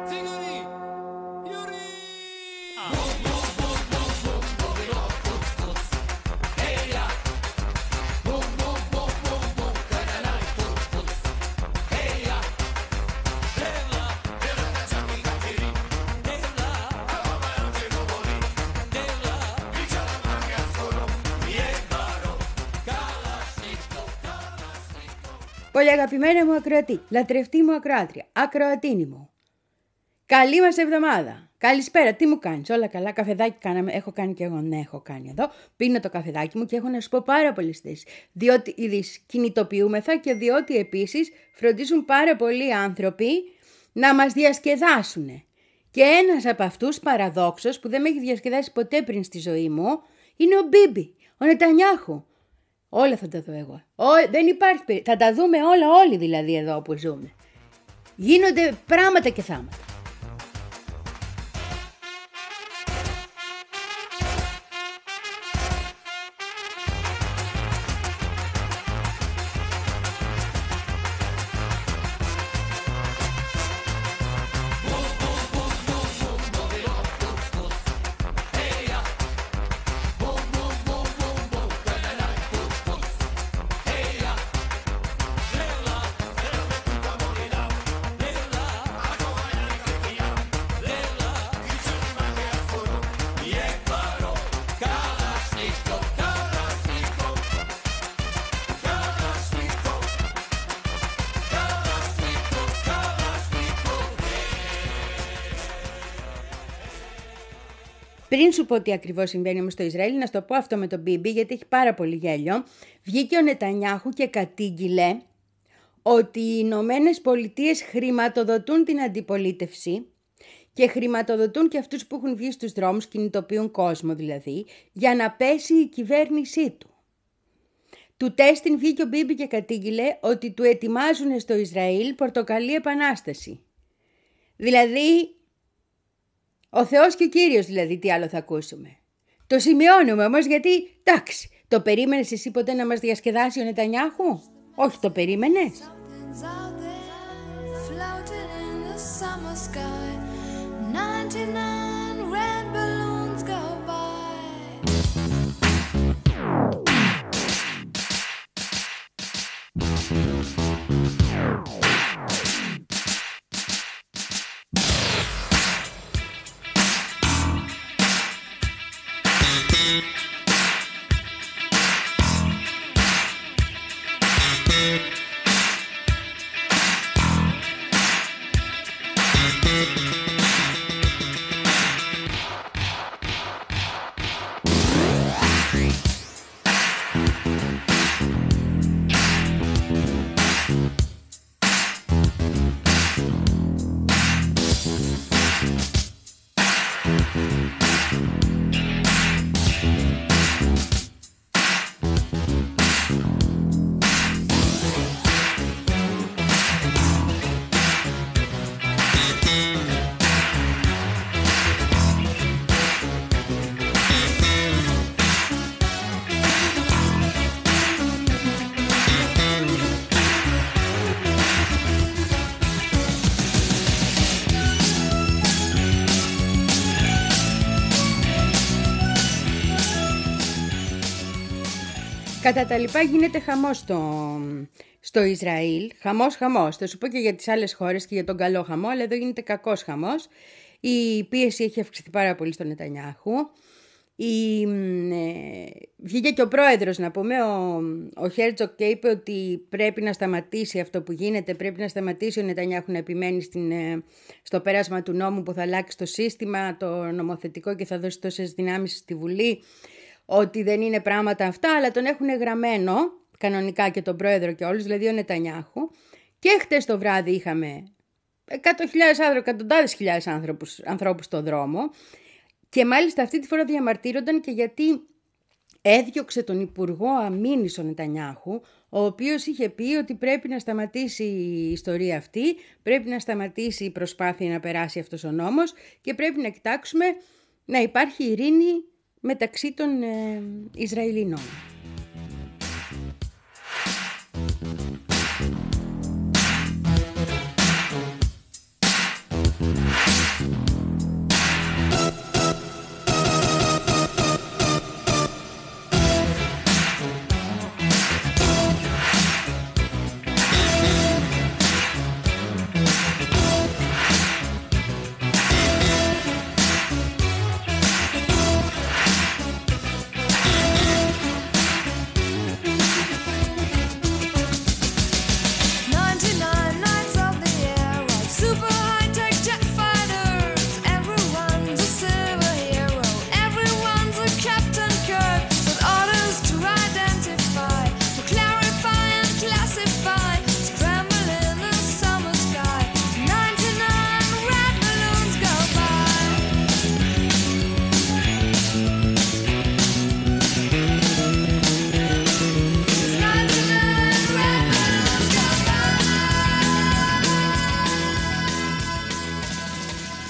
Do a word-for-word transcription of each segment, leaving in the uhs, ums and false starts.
Πολύ αγαπημένα μου ακροατή, λατρευτή μου ακροάτρια, ακροατίνη μου. Καλή μας εβδομάδα. Καλησπέρα, τι μου κάνεις? Όλα καλά, καφεδάκι κάναμε. Έχω κάνει και εγώ, ναι, έχω κάνει εδώ. Πίνω το καφεδάκι μου και έχω να σου πω πάρα πολλές θέσεις. Διότι ήδη κινητοποιούμεθα και διότι επίσης φροντίζουν πάρα πολλοί άνθρωποι να μας διασκεδάσουν. Και ένας από αυτούς παραδόξως που δεν με έχει διασκεδάσει ποτέ πριν στη ζωή μου είναι ο Μπίμπι, ο Νετανιάχου. Όλα θα τα δω εγώ. Ό, δεν υπάρχει περί... Θα τα δούμε όλα όλοι δηλαδή εδώ που ζούμε. Γίνονται πράγματα και θάματα. Πριν σου πω τι ακριβώς συμβαίνει όμως στο Ισραήλ, να σου το πω αυτό με τον Μπίμπι, γιατί έχει πάρα πολύ γέλιο. Βγήκε ο Νετανιάχου και κατήγγειλε ότι οι Ηνωμένες Πολιτείες χρηματοδοτούν την αντιπολίτευση και χρηματοδοτούν και αυτούς που έχουν βγει στους δρόμους, κινητοποιούν κόσμο δηλαδή, για να πέσει η κυβέρνησή του. Του τέστην βγήκε ο Μπίμπι και κατήγγειλε ότι του ετοιμάζουν στο Ισραήλ πορτοκαλί επανάσταση. Δηλαδή... Ο Θεός και ο Κύριος δηλαδή, τι άλλο θα ακούσουμε. Το σημειώνουμε όμως γιατί, εντάξει, το περίμενες εσύ ποτέ να μας διασκεδάσει ο Νετανιάχου? Όχι, το περίμενες? Κατά τα λοιπά γίνεται χαμός στο, στο Ισραήλ, χαμός χαμός, θα σου πω και για τις άλλες χώρες και για τον καλό χαμό, αλλά εδώ γίνεται κακός χαμός. Η πίεση έχει αυξηθεί πάρα πολύ στον Νετανιάχου. Η, ε, βγήκε και ο πρόεδρος, να πούμε, ο, ο Χέρτζοκ, και είπε ότι πρέπει να σταματήσει αυτό που γίνεται, πρέπει να σταματήσει ο Νετανιάχου να επιμένει στην, ε, στο πέρασμα του νόμου που θα αλλάξει το σύστημα, το νομοθετικό και θα δώσει τόσες δυνάμεις στη Βουλή, ότι δεν είναι πράγματα αυτά, αλλά τον έχουν γραμμένο κανονικά και τον πρόεδρο και όλους, δηλαδή ο Νετανιάχου. Και χτες το βράδυ είχαμε εκατό χιλιάδες άνθρωπους, εκατοντάδες χιλιάδες άνθρωπους, ανθρώπους στον δρόμο. Και μάλιστα αυτή τη φορά διαμαρτύρονταν και γιατί έδιωξε τον Υπουργό Αμήνης ο Νετανιάχου, ο οποίος είχε πει ότι πρέπει να σταματήσει η ιστορία αυτή, πρέπει να σταματήσει η προσπάθεια να περάσει αυτός ο νόμος και πρέπει να κοιτάξουμε να υπάρχει ειρήνη μεταξύ των ε, Ισραηλινών.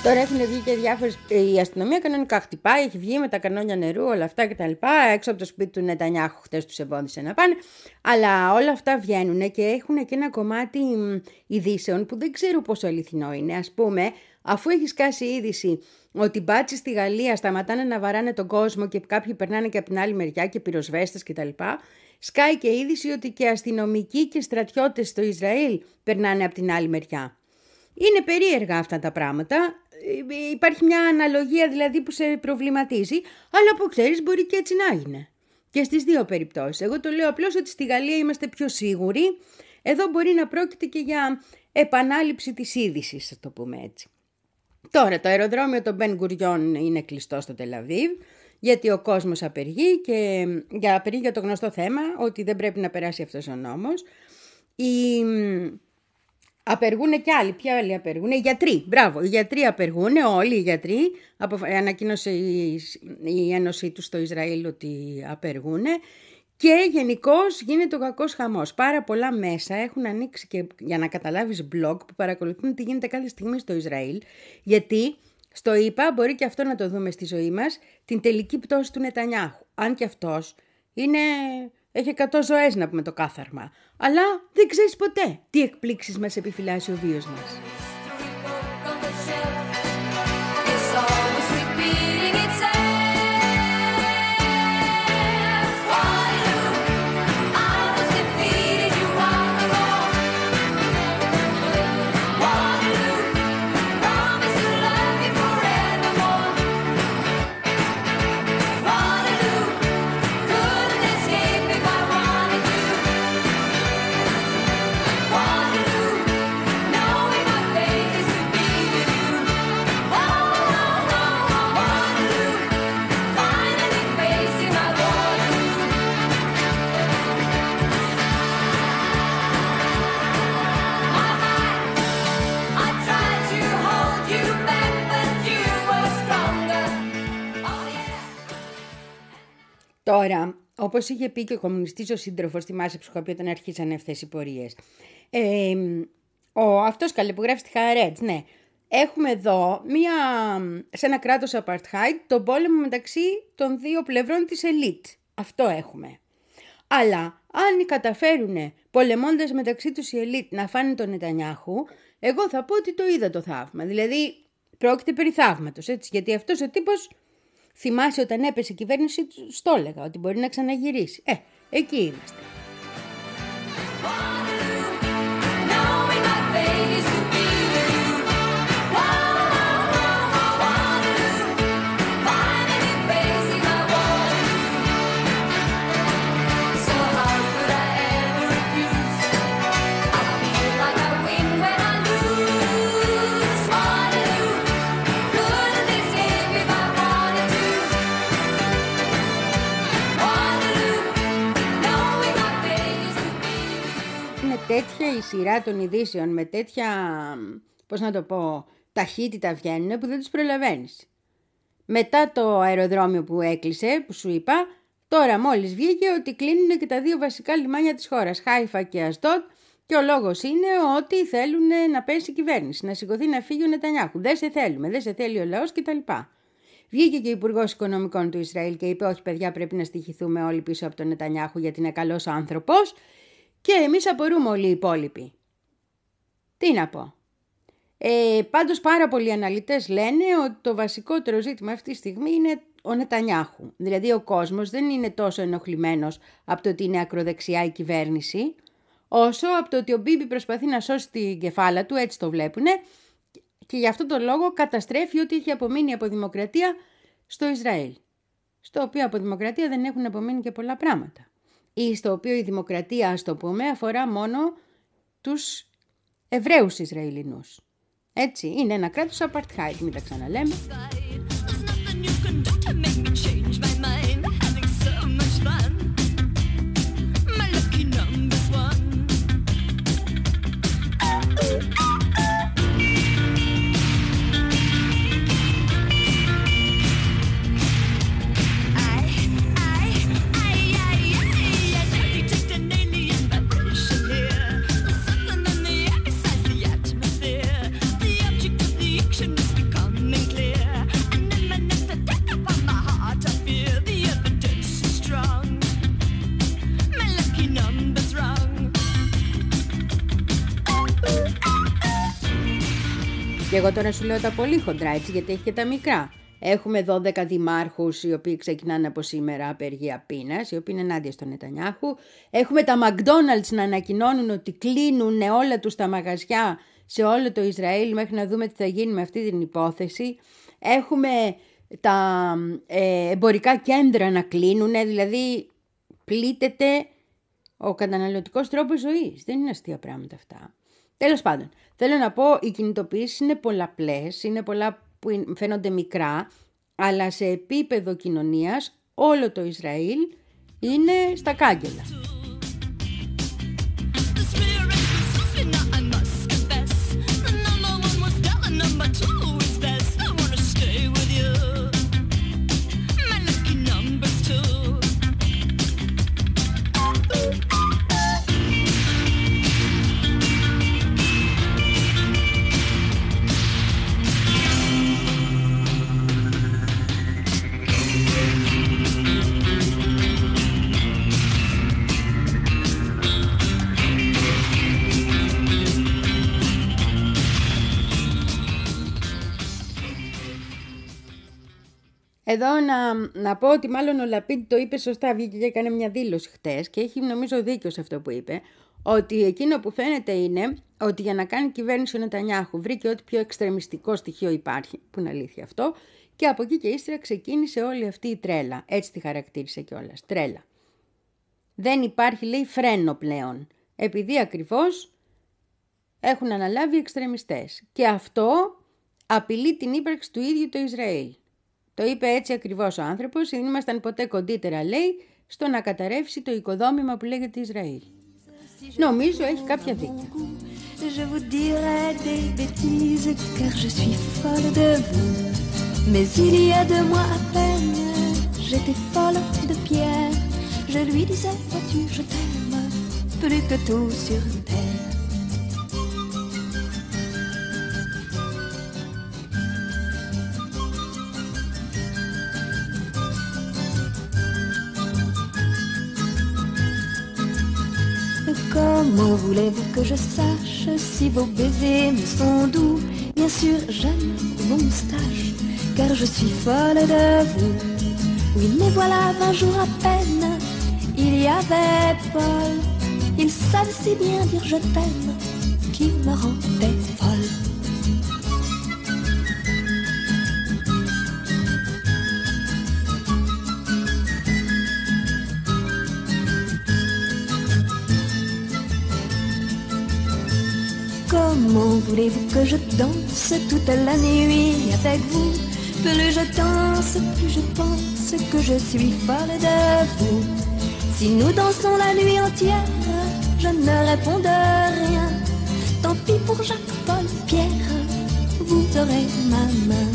Τώρα έχουν βγει και διάφορες. Η αστυνομία κανονικά χτυπάει, έχει βγει με τα κανόνια νερού, όλα αυτά κτλ. Έξω από το σπίτι του Νετανιάχου, χτες τους εμπόδισε να πάνε. Αλλά όλα αυτά βγαίνουν και έχουν και ένα κομμάτι ειδήσεων που δεν ξέρω πόσο αληθινό είναι. Ας πούμε, αφού έχει σκάσει είδηση ότι μπάτσοι στη Γαλλία σταματάνε να βαράνε τον κόσμο και κάποιοι περνάνε και από την άλλη μεριά και πυροσβέστες κτλ. Σκάει και είδηση ότι και αστυνομικοί και στρατιώτες στο Ισραήλ περνάνε από την άλλη μεριά. Είναι περίεργα αυτά τα πράγματα. Υπάρχει μια αναλογία δηλαδή που σε προβληματίζει, αλλά που ξέρεις μπορεί και έτσι να είναι. Και στις δύο περιπτώσεις. Εγώ το λέω απλώς ότι στη Γαλλία είμαστε πιο σίγουροι. Εδώ μπορεί να πρόκειται και για επανάληψη της είδησης, θα το πούμε έτσι. Τώρα το αεροδρόμιο των Μπεν Γκουριόν είναι κλειστό στο Τελαβίβ, γιατί ο κόσμος απεργεί και για απεργεί για το γνωστό θέμα ότι δεν πρέπει να περάσει αυτός ο νόμος. Οι... Απεργούν και άλλοι. Ποια άλλοι απεργούν? Οι γιατροί. Μπράβο. Οι γιατροί απεργούν. Όλοι οι γιατροί. Ανακοίνωσε η, η ένωσή τους στο Ισραήλ ότι απεργούν. Και γενικώς γίνεται ο κακός χαμός. Πάρα πολλά μέσα έχουν ανοίξει και για να καταλάβεις blog που παρακολουθούν τι γίνεται κάθε στιγμή στο Ισραήλ. Γιατί στο ΙΠΑ μπορεί και αυτό να το δούμε στη ζωή μας, την τελική πτώση του Νετανιάχου. Αν και αυτός είναι... Έχει εκατό ζωές να πούμε το κάθαρμα. Αλλά δεν ξέρεις ποτέ τι εκπλήξεις μας επιφυλάσσει ο βίος μας. Τώρα, όπως είχε πει και ο κομμουνιστής ο σύντροφος, θυμάσαι που σου είχα πει όταν αρχίσανε αυτές οι πορείες. Ε, ο, αυτός καλέ που γράφει στη Χααρέτς, ναι. Έχουμε εδώ μία, σε ένα κράτος apartheid, τον πόλεμο μεταξύ των δύο πλευρών της ελίτ. Αυτό έχουμε. Αλλά αν καταφέρουν πολεμώντας μεταξύ τους η ελίτ να φάνε τον Νετανιάχου, εγώ θα πω ότι το είδα το θαύμα. Δηλαδή πρόκειται περί θαύματος, έτσι, γιατί αυτός ο τύπος... Θυμάσαι όταν έπεσε η κυβέρνηση, στο έλεγα ότι μπορεί να ξαναγυρίσει. Ε, εκεί είμαστε. Τέτοια η σειρά των ειδήσεων με τέτοια, πώς να το πω, ταχύτητα βγαίνουν που δεν τους προλαβαίνεις. Μετά το αεροδρόμιο που έκλεισε, που σου είπα, τώρα μόλις βγήκε ότι κλείνουν και τα δύο βασικά λιμάνια της χώρας, Χάιφα και Αστότ, και ο λόγος είναι ότι θέλουν να πέσει η κυβέρνηση, να σηκωθεί να φύγει ο Νετανιάχου. Δεν σε θέλουμε, δεν σε θέλει ο λαός κτλ. Βγήκε και ο Υπουργός Οικονομικών του Ισραήλ και είπε: όχι, παιδιά, πρέπει να στοιχηθούμε όλοι πίσω από τον Νετανιάχου γιατί είναι καλός άνθρωπος. Και εμείς απορούμε όλοι οι υπόλοιποι. Τι να πω. Ε, πάντως πάρα πολλοί αναλυτές λένε ότι το βασικότερο ζήτημα αυτή τη στιγμή είναι ο Νετανιάχου. Δηλαδή ο κόσμος δεν είναι τόσο ενοχλημένος από το ότι είναι ακροδεξιά η κυβέρνηση, όσο από το ότι ο Μπίμπι προσπαθεί να σώσει την κεφάλα του, έτσι το βλέπουνε, και γι' αυτόν τον λόγο καταστρέφει ό,τι έχει απομείνει από δημοκρατία στο Ισραήλ. Στο οποίο από δημοκρατία δεν έχουν απομείνει και πολλά πράγματα. Ή στο οποίο η δημοκρατία, ας το πούμε, αφορά μόνο τους Εβραίους Ισραηλινούς. Έτσι, είναι ένα κράτος apartheid, μην τα ξαναλέμε. Become Και εγώ τώρα σου λέω τα πολύ χοντρά, έτσι, γιατί έχει και τα μικρά. Έχουμε δώδεκα δημάρχους οι οποίοι ξεκινάνε από σήμερα απεργία πείνας, οι οποίοι είναι ενάντια στον Νετανιάχου. Έχουμε τα McDonald's να ανακοινώνουν ότι κλείνουν όλα τους τα μαγαζιά σε όλο το Ισραήλ μέχρι να δούμε τι θα γίνει με αυτή την υπόθεση. Έχουμε τα ε, εμπορικά κέντρα να κλείνουν, δηλαδή πλήττεται ο καταναλωτικός τρόπος ζωής. Δεν είναι αστεία πράγματα αυτά. Τέλος πάντων, θέλω να πω, οι κινητοποιήσεις είναι πολλαπλές, είναι πολλά που φαίνονται μικρά, αλλά σε επίπεδο κοινωνίας όλο το Ισραήλ είναι στα κάγκελα. Εδώ να, να πω ότι μάλλον ο Λαπίντ το είπε σωστά, βγήκε και έκανε μια δήλωση χτες και έχει νομίζω δίκιο σε αυτό που είπε, ότι εκείνο που φαίνεται είναι ότι για να κάνει κυβέρνηση ο Νετανιάχου βρήκε ό,τι πιο εξτρεμιστικό στοιχείο υπάρχει, που είναι αλήθεια αυτό, και από εκεί και ύστερα ξεκίνησε όλη αυτή η τρέλα, έτσι τη χαρακτήρισε κιόλας, τρέλα. Δεν υπάρχει, λέει, φρένο πλέον, επειδή ακριβώς έχουν αναλάβει οι εξτρεμιστές και αυτό απειλεί την ύπαρξη του ίδιου το Ισραήλ. Το είπε έτσι ακριβώς ο άνθρωπος, δεν ήμασταν ποτέ κοντύτερα, λέει, στο να καταρρεύσει το οικοδόμημα που λέγεται Ισραήλ. Νομίζω έχει κάποια δίκια. Je vous dirai des bêtises car je suis folle de vous. Mais il y a deux mois à peine, j'étais folle de Pierre. Je lui disais, vois-tu, je t'aime plus que tout sur terre. Comment voulez-vous que je sache si vos baisers me sont doux? Bien sûr, j'aime vos moustaches, car je suis folle de vous. Oui, mais voilà, vingt jours à peine, il y avait Paul. Il savait si bien dire je t'aime, qu'il me rendait folle. Comment voulez-vous que je danse toute la nuit avec vous? Plus je danse, plus je pense que je suis folle de vous. Si nous dansons la nuit entière, je ne réponds de rien. Tant pis pour Jacques, Paul, Pierre, vous aurez ma main.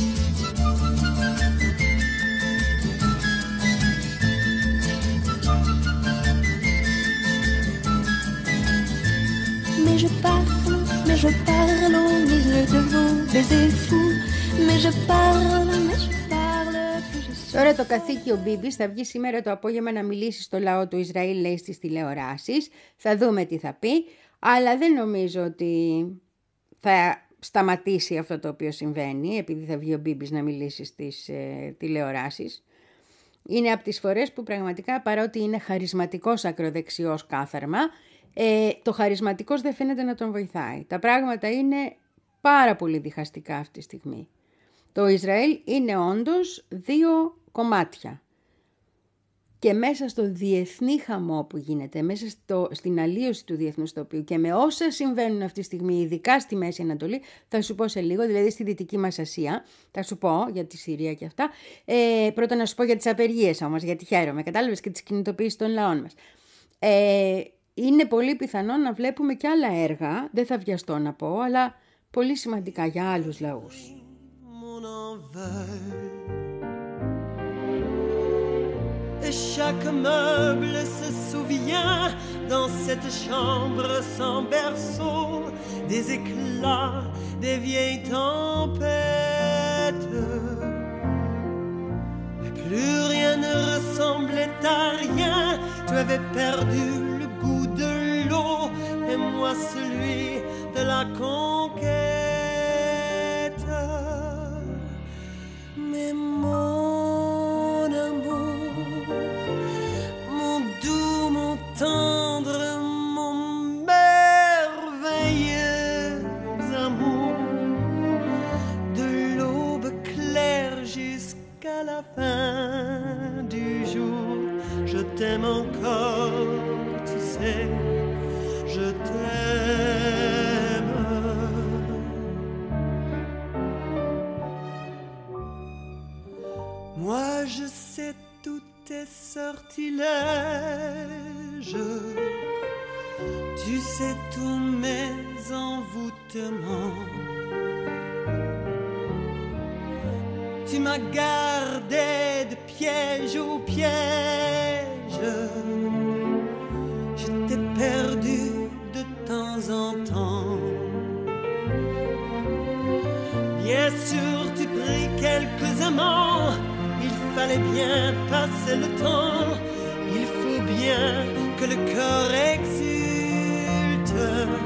Mais je parle, mais je parle au milieu de vos baisers fous. Mais je parle, mais je parle, plus je suis... Τώρα το καθήκη ο Μπίμπης θα βγει σήμερα το απόγευμα να μιλήσει στο λαό του Ισραήλ, λέει, στις τηλεοράσεις. Θα δούμε τι θα πει, αλλά δεν νομίζω ότι θα σταματήσει αυτό το οποίο συμβαίνει, επειδή θα βγει ο Μπίμπης να μιλήσει στις ε, τηλεοράσεις. Είναι από τις φορές που πραγματικά, παρότι είναι χαρισματικός ακροδεξιός κάθαρμα, Ε, το χαρισματικός δεν φαίνεται να τον βοηθάει. Τα πράγματα είναι πάρα πολύ διχαστικά αυτή τη στιγμή. Το Ισραήλ είναι όντως δύο κομμάτια. Και μέσα στο διεθνή χαμό που γίνεται, μέσα στο, στην αλλίωση του διεθνούς τοπίου και με όσα συμβαίνουν αυτή τη στιγμή, ειδικά στη Μέση Ανατολή, θα σου πω σε λίγο, δηλαδή στη Δυτική μας Ασία, θα σου πω για τη Συρία και αυτά. Ε, πρώτα να σου πω για τις απεργίες όμως, γιατί χαίρομαι, κατάλαβες, και τις κινητοποιήσεις των λαών μας. Ε, Είναι πολύ πιθανό να βλέπουμε και άλλα έργα, δεν θα βιαστώ να πω, αλλά πολύ σημαντικά για άλλους λαούς. Et chaque meuble se souvient dans cette chambre sans berceau des éclats des vieilles tempêtes. Mais plus rien ne ressemblait à rien, tu avais perdu le goût de l'eau et moi celui de la conquête. la fin du jour, je t'aime encore, tu sais, je t'aime. Moi je sais tous tes sortilèges, tu sais tous mes envoûtements. Tu m'as gardé de piège au piège, je t'ai perdu de temps en temps. Bien sûr tu pris quelques amants, il fallait bien passer le temps. Il faut bien que le corps exulte.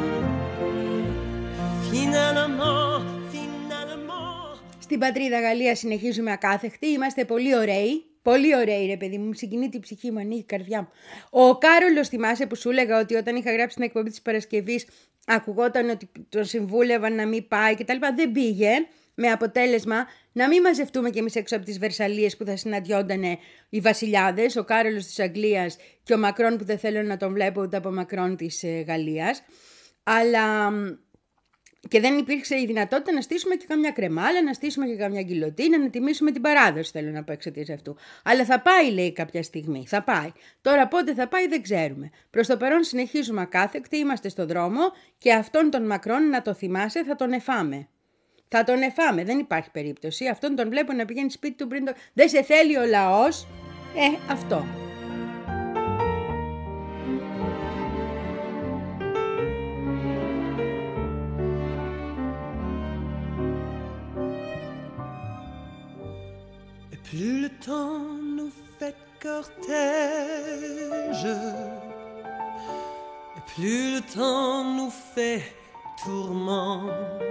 Finalement, finalement. Στην πατρίδα Γαλλία συνεχίζουμε ακάθεκτοι, είμαστε πολύ ωραίοι. Πολύ ωραίοι ρε παιδί μου, συγκινεί την ψυχή μου, ανοίγει η καρδιά μου. Ο Κάρολος, θυμάσαι που σου έλεγα ότι όταν είχα γράψει την εκπομπή της Παρασκευής ακουγόταν ότι τον συμβούλευαν να μην πάει κτλ. Δεν πήγε, με αποτέλεσμα να μην μαζευτούμε κι εμείς έξω από τις Βερσαλίες που θα συναντιόνταν οι βασιλιάδες, ο Κάρολος της Αγγλίας και ο Μακρόν που δεν θέλω να τον βλέπω ούτε από Μακρόν της Γαλλίας. Αλλά και δεν υπήρξε η δυνατότητα να στήσουμε και καμιά κρεμάλα, να στήσουμε και καμιά γκιλοτίνα, να τιμήσουμε την παράδοση, θέλω να πω εξαιτίας αυτού. Αλλά θα πάει, λέει, κάποια στιγμή. Θα πάει. Τώρα πότε θα πάει δεν ξέρουμε. Προς το παρόν συνεχίζουμε ακάθεκτοι, είμαστε στο δρόμο και αυτόν τον Μακρόν, να το θυμάσαι, θα τον εφάμε. Θα τον εφάμε, δεν υπάρχει περίπτωση. Αυτόν τον βλέπω να πηγαίνει σπίτι του πριν το... Δεν σε θέλει ο λαός. Ε, αυτό. Plus le temps nous fait cortège, et plus le temps nous fait tourment.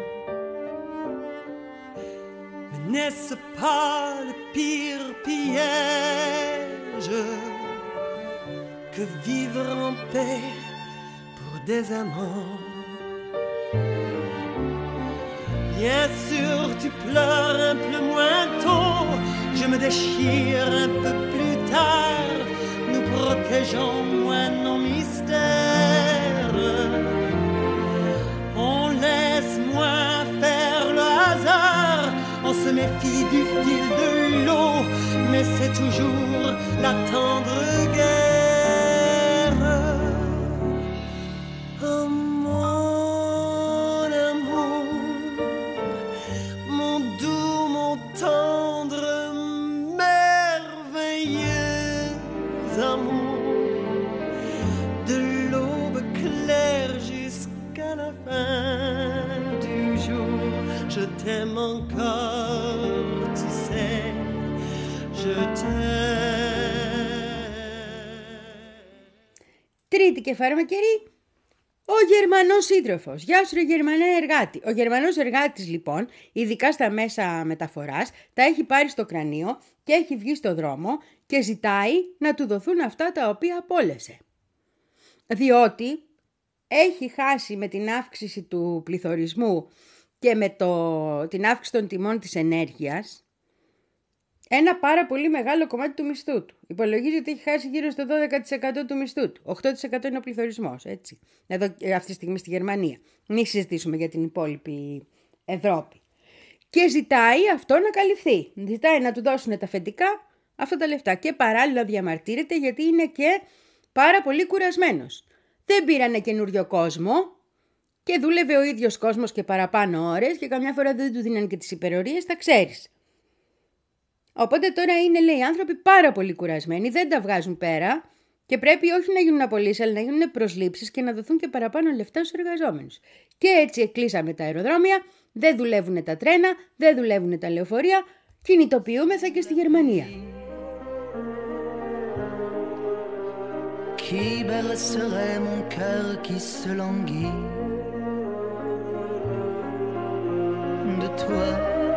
Mais n'est-ce pas le pire piège que vivre en paix pour des amants? Bien sûr tu pleures un peu moins tôt, je me déchire un peu plus tard, nous protégeons moins nos mystères. On laisse moins faire le hasard, on se méfie du fil de l'eau, mais c'est toujours la tendre guerre. Oh mon amour, mon doux, mon tendre, merveilleux amour, de l'aube claire jusqu'à la fin du jour, je t'aime encore, tu sais, je t'aime. Τρίτη και φαρμακερή, ο Γερμανός σύντροφος. Γεια σου ρε Γερμανέ εργάτη. Ο Γερμανός εργάτης λοιπόν, ειδικά στα μέσα μεταφοράς, τα έχει πάρει στο κρανίο και έχει βγει στο δρόμο και ζητάει να του δοθούν αυτά τα οποία απόλυσε. Διότι έχει χάσει με την αύξηση του πληθωρισμού και με το, την αύξηση των τιμών της ενέργειας ένα πάρα πολύ μεγάλο κομμάτι του μισθού του. Υπολογίζει ότι έχει χάσει γύρω στο δώδεκα τοις εκατό του μισθού του. οκτώ τοις εκατό είναι ο πληθωρισμός, έτσι. Εδώ, αυτή τη στιγμή στη Γερμανία. Μην συζητήσουμε για την υπόλοιπη Ευρώπη. Και ζητάει αυτό να καλυφθεί. Ζητάει να του δώσουν τα αφεντικά αυτά τα λεφτά. Και παράλληλα διαμαρτύρεται γιατί είναι και πάρα πολύ κουρασμένος. Δεν πήρανε καινούριο κόσμο και δούλευε ο ίδιος κόσμος και παραπάνω ώρες και καμιά φορά δεν του δίνανε και τις υπερορίες, τα ξέρεις. Οπότε τώρα είναι, λέει, άνθρωποι πάρα πολύ κουρασμένοι, δεν τα βγάζουν πέρα και πρέπει όχι να γίνουν απολύσεις, αλλά να γίνουν προσλήψεις και να δοθούν και παραπάνω λεφτά στους εργαζόμενους. Και έτσι κλείσαμε τα αεροδρόμια, δεν δουλεύουν τα τρένα, δεν δουλεύουν τα λεωφορεία, κινητοποιούμεθα και στη Γερμανία. Qui bercerait mon cœur qui se languit de toi,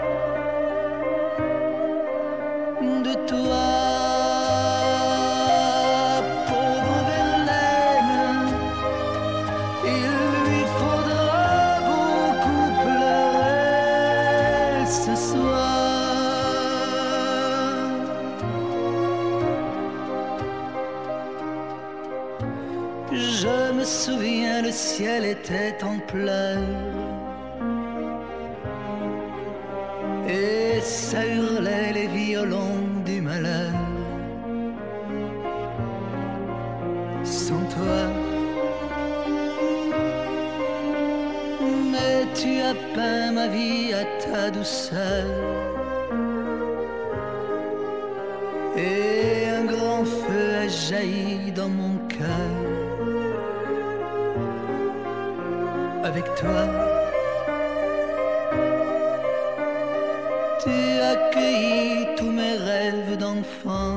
de toi, pauvre Verlaine, il lui faudra beaucoup pleurer ce soir. bien le ciel était en pleurs. Et ça hurlait les violons du malheur. Sans toi, mais tu as peint ma vie à ta douceur. Et un grand feu a jailli dans mon cœur. Avec toi, tu as cueilli tous mes rêves d'enfant.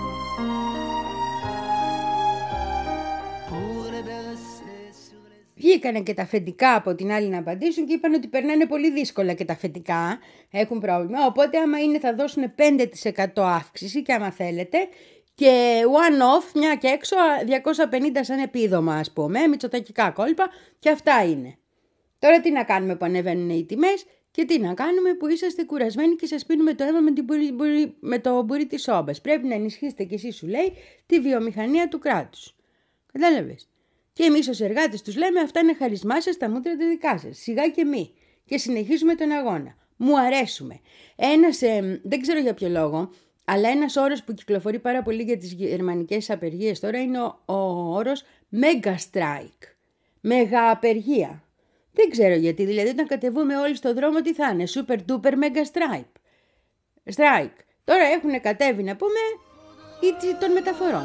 Βγήκανε και τα αφεντικά από την άλλη να απαντήσουν και είπαν ότι περνάνε πολύ δύσκολα και τα αφεντικά έχουν πρόβλημα, οπότε άμα είναι θα δώσουν πέντε τοις εκατό αύξηση και άμα θέλετε και one-off μια και έξω διακόσια πενήντα σαν επίδομα ας πούμε, μητσοτακικά κόλπα και αυτά είναι. Τώρα τι να κάνουμε που ανεβαίνουν οι τιμές και τι να κάνουμε που είσαστε κουρασμένοι και σας πίνουμε το αίμα με, την μπουρί, μπουρί, με το μπουρί της σόμπας. Πρέπει να ενισχύσετε κι εσείς σου λέει τη βιομηχανία του κράτους. Κατάλαβες. Και εμείς ως εργάτες τους λέμε αυτά είναι χαρισμά σας, τα μούτρα τα δικά σας. Σιγά και μη. Και συνεχίζουμε τον αγώνα. Μου αρέσουμε. Ένας, ε, δεν ξέρω για ποιο λόγο, αλλά ένας όρος που κυκλοφορεί πάρα πολύ για τις γερμανικές απεργίες τώρα είναι ο, ο όρος mega strike. Μεγα απεργία. Δεν ξέρω γιατί, δηλαδή όταν κατεβούμε όλοι στον δρόμο τι θα είναι, super duper mega strike. Strike. Τώρα έχουν κατέβει να πούμε ή των μεταφορών.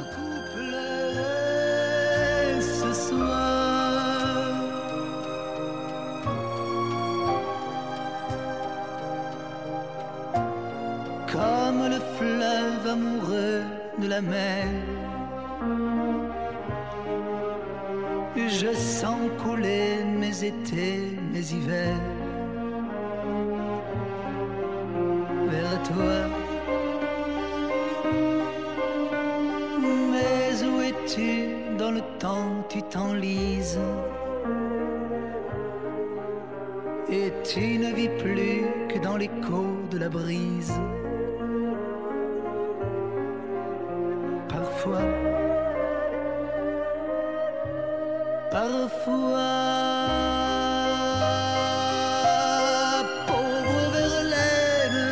Comme le fleuve amoureux de la mer, je sens couler mes étés, mes hivers vers toi. Mais où es-tu dans le temps, tu t'enlises et tu ne vis plus que dans l'écho de la brise. Parfois, parfois, pauvre Verlaine,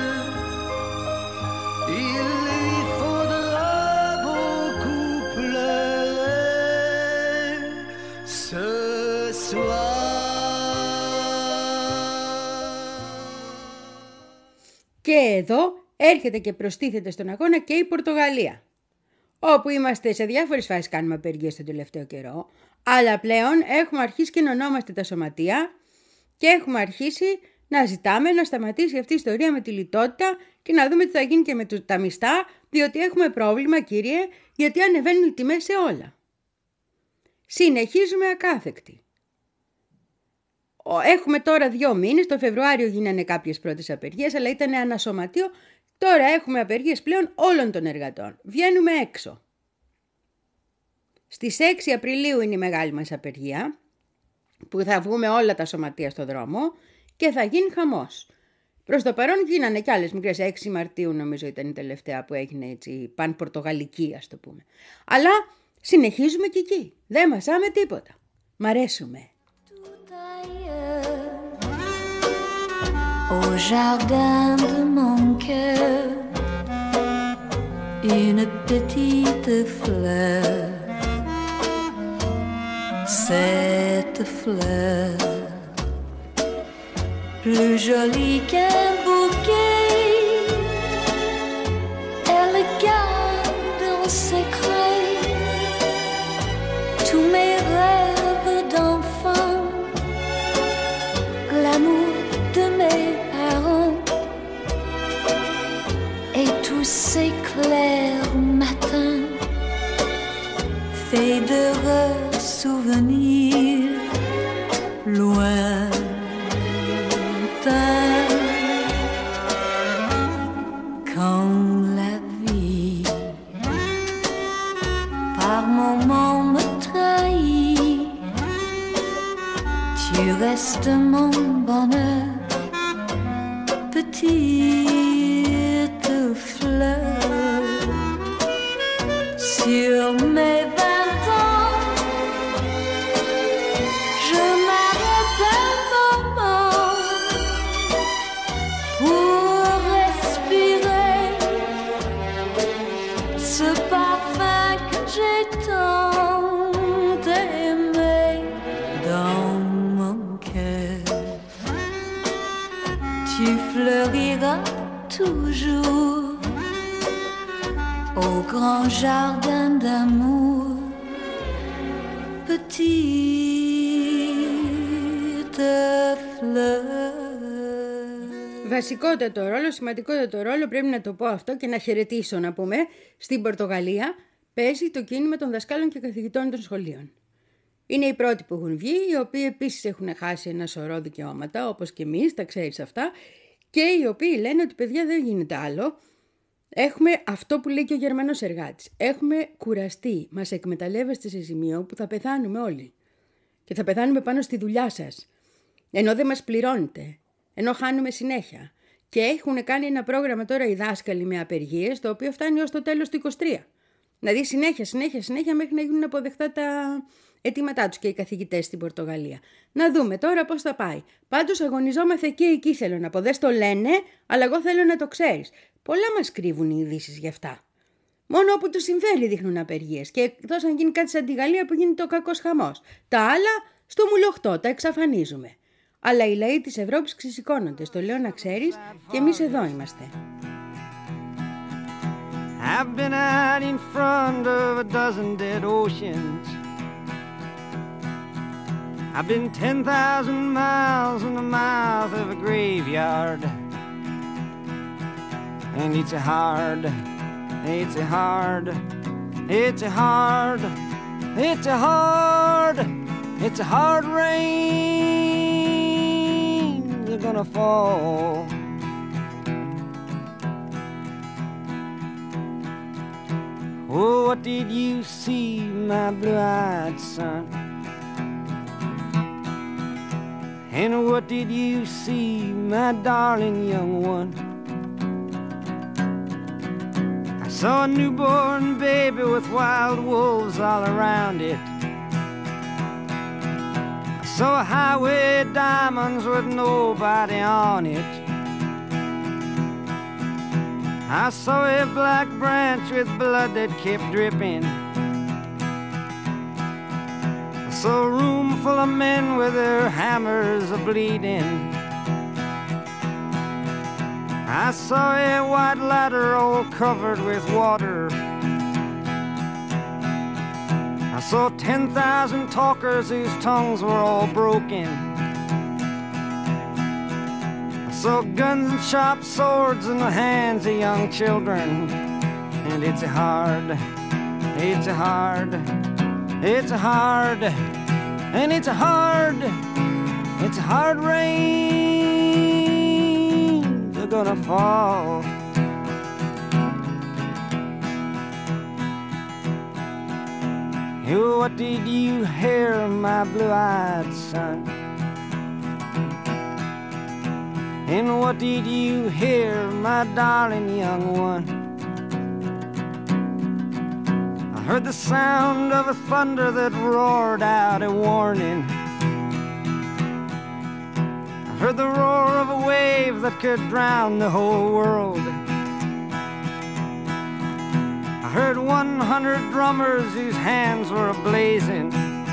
il lui faudra beaucoup pleurer ce soir. Και εδώ έρχεται και προστίθεται στον αγώνα και η Πορτογαλία, όπου είμαστε σε διάφορες φάσεις κάνουμε απεργίες τον τελευταίο καιρό, αλλά πλέον έχουμε αρχίσει και ενωνόμαστε τα σωματεία και έχουμε αρχίσει να ζητάμε να σταματήσει αυτή η ιστορία με τη λιτότητα και να δούμε τι θα γίνει και με τα μισθά, διότι έχουμε πρόβλημα κύριε, γιατί ανεβαίνουν οι τιμές σε όλα. Συνεχίζουμε ακάθεκτοι. Έχουμε τώρα δύο μήνες, το Φεβρουάριο γίνανε κάποιες πρώτες απεργίες, αλλά ήταν ένα σωματείο. Τώρα έχουμε απεργίες πλέον όλων των εργατών. Βγαίνουμε έξω. Στις έξι Απριλίου είναι η μεγάλη μας απεργία, που θα βγούμε όλα τα σωματεία στο δρόμο και θα γίνει χαμός. Προς το παρόν γίνανε κι άλλες μικρές, έξι Μαρτίου νομίζω ήταν η τελευταία που έγινε έτσι παν-πορτογαλική ας το πούμε. Αλλά συνεχίζουμε και εκεί. Δεν μασάμε τίποτα. Μ' αρέσουμε. Au jardin de mon cœur, une petite fleur, cette fleur, plus jolie qu'un bouquet, elle garde en secret tous mes rêves d'enfant, l'amour de mes parents et tous ces clairs matins faits d'heureux souvenirs lointains. Quand la vie par moments me trahit, tu restes mon bonheur, petite fleur. Sur mes vingt ans, tu fleuriras toujours au grand jardin d'amour, petite fleur. Βασικότατο ρόλο, σημαντικότατο ρόλο, πρέπει να το πω αυτό και να χαιρετήσω να πούμε, στην Πορτογαλία παίζει το κίνημα των δασκάλων και καθηγητών των σχολείων. Είναι οι πρώτοι που έχουν βγει, οι οποίοι επίσης έχουν χάσει ένα σωρό δικαιώματα, όπως και εμείς, τα ξέρεις αυτά, και οι οποίοι λένε ότι παιδιά δεν γίνεται άλλο. Έχουμε αυτό που λέει και ο Γερμανός εργάτης. Έχουμε κουραστεί, μας εκμεταλλεύεστε σε σημείο που θα πεθάνουμε όλοι. Και θα πεθάνουμε πάνω στη δουλειά σας, ενώ δεν μας πληρώνετε, ενώ χάνουμε συνέχεια. Και έχουν κάνει ένα πρόγραμμα τώρα οι δάσκαλοι με απεργίες, το οποίο φτάνει ως το τέλος του είκοσι τρία. Δηλαδή συνέχεια, συνέχεια, συνέχεια μέχρι να γίνουν αποδεκτά τα αιτήματά τους και οι καθηγητές στην Πορτογαλία. Να δούμε τώρα πώς θα πάει. Πάντως αγωνιζόμαστε και εκεί, θέλω να πω. Δεν το λένε, αλλά εγώ θέλω να το ξέρεις. Πολλά μας κρύβουν οι ειδήσεις γι' αυτά. Μόνο όπου τους συμφέρει δείχνουν απεργίες. Και εκτός αν γίνει κάτι σαν τη Γαλλία που γίνεται ο κακός χαμός. Τα άλλα στο μουλοχτό, τα εξαφανίζουμε. Αλλά οι λαοί της Ευρώπης ξεσηκώνονται. Στο λέω να ξέρεις, και εμείς εδώ είμαστε. I've been out in front of a dozen dead oceans. I've been ten thousand miles in the mouth of a graveyard. And it's a hard, it's a hard, it's a hard, it's a hard, it's a hard rain you're gonna fall. Oh, what did you see, my blue-eyed son? And what did you see, my darling young one? I saw a newborn baby with wild wolves all around it. I saw a highway of diamonds with nobody on it. I saw a black branch with blood that kept dripping. I saw a room full of men with their hammers a-bleeding. I saw a white ladder all covered with water. I saw ten thousand talkers whose tongues were all broken. I saw guns and sharp swords in the hands of young children. And it's a hard, it's a hard, it's a hard, and it's a hard, it's a hard rain they're gonna fall. Oh, what did you hear, my blue-eyed son? And what did you hear, my darling young one? I heard the sound of a thunder that roared out a warning. I heard the roar of a wave that could drown the whole world. I heard one hundred drummers whose hands were ablazing.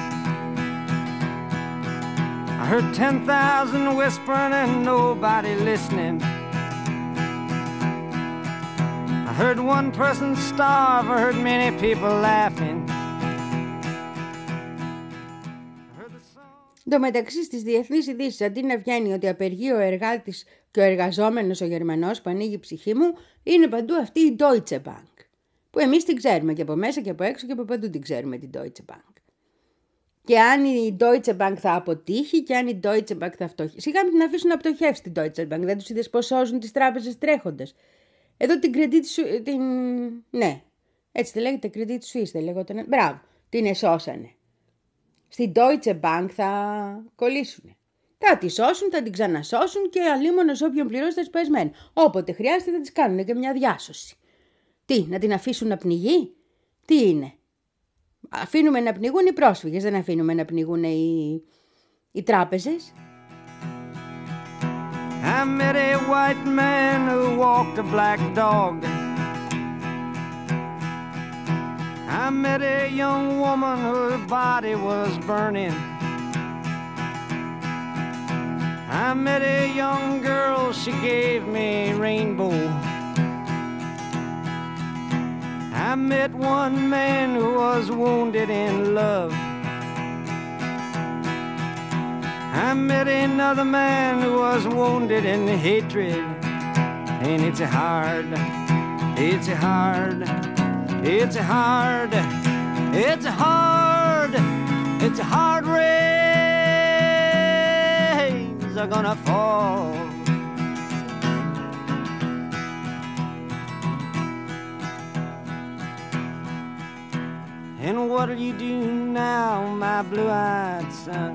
I heard ten thousand whispering and nobody listening. I heard one person starve, I heard many people laughing. Εν τω μεταξύ στις διεθνείς ειδήσεις, αντί να βγαίνει ότι απεργεί ο εργάτης και ο εργαζόμενος ο Γερμανός που ανοίγει η ψυχή μου, είναι παντού αυτή η Deutsche Bank. Που εμείς την ξέρουμε και από μέσα και από έξω και από παντού την ξέρουμε την Deutsche Bank. Και αν η Deutsche Bank θα αποτύχει και αν η Deutsche Bank θα φτωχεί. Σιγά μην την αφήσουν να πτωχεύσει την Deutsche Bank. Δεν τους είδες πως σώζουν τις τράπεζες τρέχοντες. Εδώ την Credit Suisse, την... ναι, έτσι τη λέγεται, Credit Suisse δεν λέγονταν. Μπράβο, την εσώσανε. Στην Deutsche Bank θα κολλήσουν. Θα τη σώσουν, θα την ξανασώσουν και αλίμονος όποιον πληρώσει θα σπασμένη. Όποτε χρειάζεται θα της κάνουν και μια διάσωση. Τι, να την αφήσουν να πνιγεί? Τι είναι? Αφήνουμε να πνιγούν οι πρόσφυγες, δεν αφήνουμε να πνιγούν οι, οι τράπεζες. I met a white man who walked a black dog. I met a young woman whose body was burning. I met a young girl, she gave me a rainbow. I met one man who was wounded in love. I met another man who was wounded in hatred. And it's a hard, it's a hard, it's a hard, it's a hard, it's a hard rains are gonna fall. And what'll you do now, my blue-eyed son?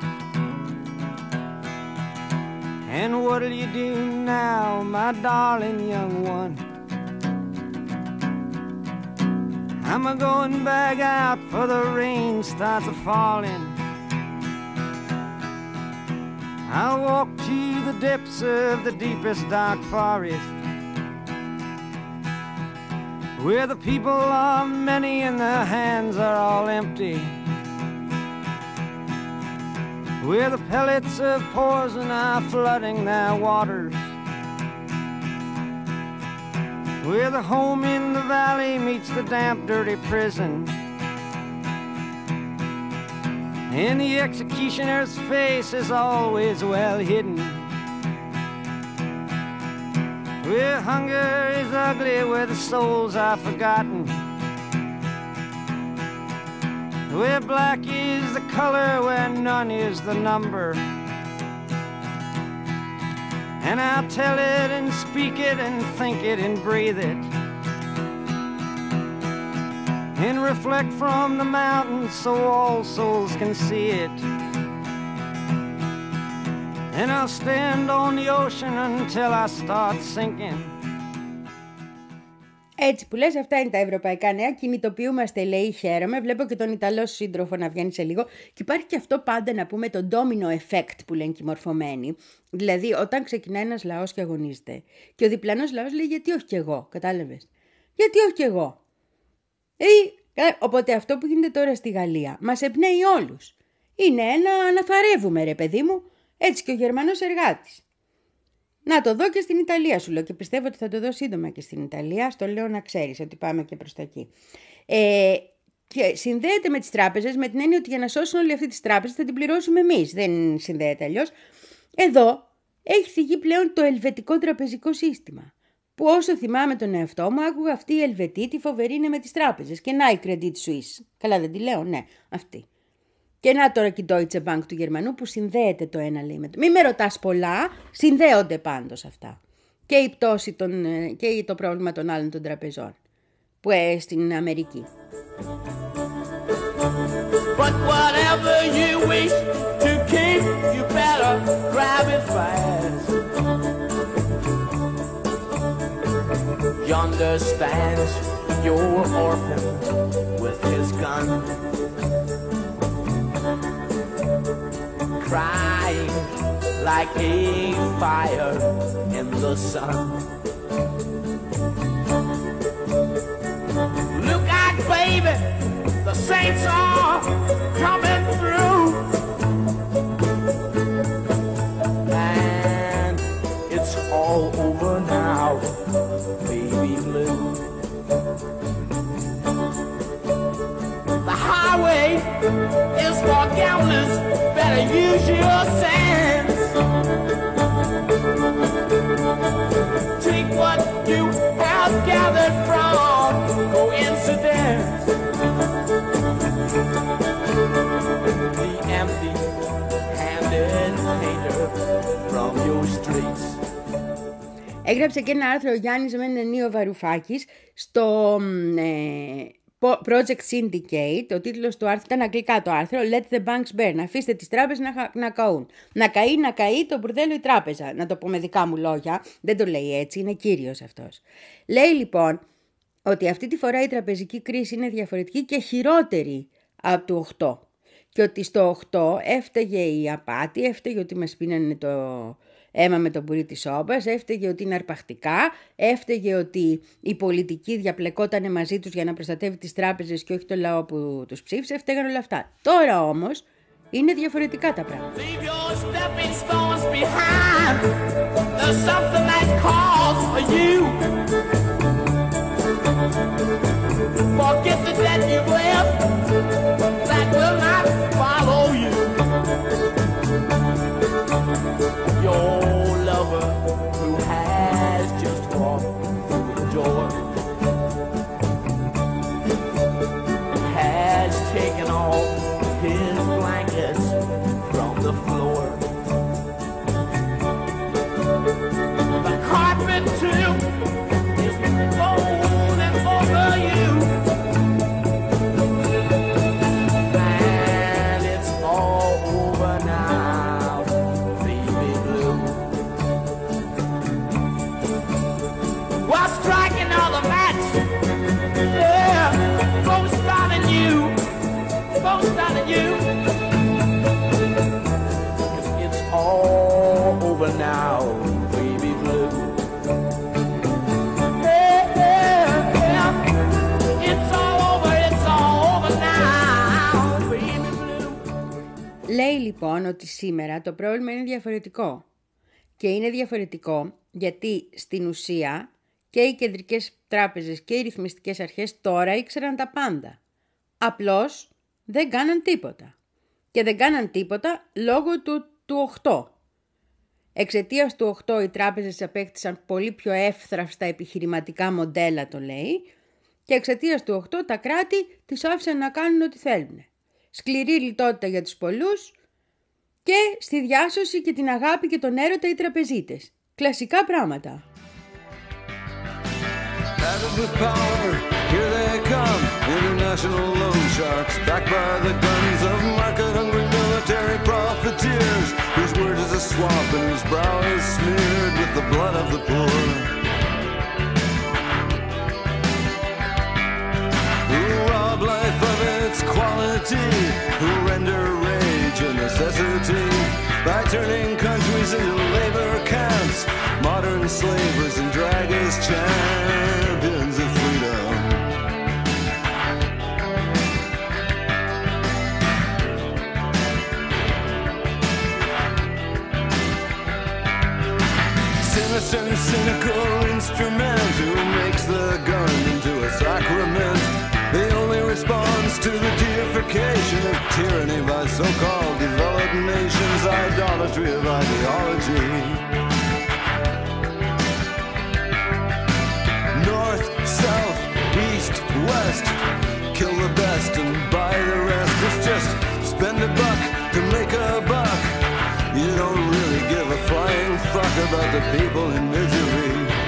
And what'll you do now, my darling young one? I'm a-going back out for the rain starts a-falling. I'll walk to the depths of the deepest dark forest, where the people are many and their hands are all empty, where the pellets of poison are flooding their waters, where the home in the valley meets the damp, dirty prison, and the executioner's face is always well hidden, where hunger is ugly, where the souls are forgotten, where black is the color, where none is the number. And I'll tell it and speak it and think it and breathe it, and reflect from the mountains so all souls can see it. And I'll stand on the ocean until I start sinking. Έτσι που λες, αυτά είναι τα ευρωπαϊκά νέα. Κινητοποιούμαστε, λέει, χαίρομαι. Βλέπω και τον Ιταλό σύντροφο να βγαίνει σε λίγο. Και υπάρχει και αυτό πάντα να πούμε, το domino effect που λένε και οι μορφωμένοι. Δηλαδή, όταν ξεκινάει ένας λαός και αγωνίζεται, και ο διπλανός λαός λέει, γιατί όχι κι εγώ, κατάλαβες? Γιατί όχι κι εγώ. Ε, οπότε αυτό που γίνεται τώρα στη Γαλλία μας εμπνέει όλους. Είναι ένα να θαρεύουμε, ρε παιδί μου, έτσι και ο Γερμανός εργάτης. Να το δω και στην Ιταλία, σου λέω, και πιστεύω ότι θα το δω σύντομα και στην Ιταλία. Στο λέω να ξέρεις ότι πάμε και προς τα εκεί. Ε, και συνδέεται με τις τράπεζες με την έννοια ότι για να σώσουν όλη αυτή τις τράπεζες θα την πληρώσουμε εμείς. Δεν συνδέεται αλλιώς. Εδώ έχει θυγεί πλέον το ελβετικό τραπεζικό σύστημα. Που όσο θυμάμαι τον εαυτό μου, άκουγα αυτή η Ελβετή τι φοβερή είναι με τις τράπεζες. Και να η Credit Suisse. Καλά, δεν τη λέω, ναι, αυτή. Και να τώρα και η Deutsche Bank του Γερμανού που συνδέεται το ένα, λέει, με το. Μην με ρωτάς πολλά, συνδέονται πάντως αυτά. Και η πτώση των, και το πρόβλημα των άλλων των τραπεζών που ε, στην Αμερική. But whatever you wish to keep, you better grab it fast. Yonder stands your orphan with his gun, crying like a fire in the sun. Look out, baby, the saints are coming through, and it's all over now, baby blue. The highway is for gamblers, better use your sense. Take what you have gathered from coincidence. The empty-handed hater from your streets. Έγραψε και ένα άρθρο ο Γιάννης Μενενίου Βαρουφάκης στο ε, Project Syndicate. Ο τίτλος του άρθρου ήταν αγγλικά το άρθρο, Let the banks burn. Αφήστε τις τράπεζες να, να καούν. Να καεί, να καεί το μπουρδέλο η τράπεζα. Να το πω με δικά μου λόγια. Δεν το λέει έτσι, είναι κύριος αυτός. Λέει λοιπόν ότι αυτή τη φορά η τραπεζική κρίση είναι διαφορετική και χειρότερη από το οκτώ. Και ότι στο οκτώ έφταιγε η απάτη, έφταιγε ότι μας πίνανε το αίμα με τον πουρί της όπας, έφταιγε ότι είναι αρπακτικά, έφταιγε ότι η πολιτική διαπλεκόταν μαζί τους για να προστατεύει τις τράπεζες και όχι το λαό που τους ψήφισε, έφταιγαν όλα αυτά. Τώρα όμως είναι διαφορετικά τα πράγματα. Forget the debt you've left, that will not follow you. Your lover who has just walked through the door has taken all his blankets from the floor. The carpet too is rolling over you. Now, baby blue. Hey, hey, yeah. It's all over, it's all over now, baby blue. Λέει λοιπόν ότι σήμερα το πρόβλημα είναι διαφορετικό. Και είναι διαφορετικό γιατί στην ουσία και οι κεντρικές τράπεζες και οι ρυθμιστικές αρχές τώρα ήξεραν τα πάντα. Απλώς δεν κάναν τίποτα. Και δεν κάναν τίποτα λόγω του, του οκτώ. Εξαιτίας του οκτώ οι τράπεζες απέκτησαν πολύ πιο εύθραυστα επιχειρηματικά μοντέλα, το λέει, και εξαιτίας του οκτώ τα κράτη τις άφησαν να κάνουν ό,τι θέλουν. Σκληρή λιτότητα για τους πολλούς και στη διάσωση και την αγάπη και τον έρωτα οι τραπεζίτες. Κλασικά πράγματα. With power, here they come, international loan sharks, backed by the guns of market-hungry military profiteers, whose word is a swamp and whose brow is smeared with the blood of the poor. Who rob life of its quality, who render rage a necessity, by turning countries into labor camps, modern slavers and drag as champions of freedom. Sinister and cynical instrument who makes the gun into a sacrament, the only response to the deification of tyranny by so-called developed nations, idolatry of ideology. North, south, east, west, kill the best and buy the rest. It's just spend a buck to make a buck. You don't really give a flying fuck about the people in misery.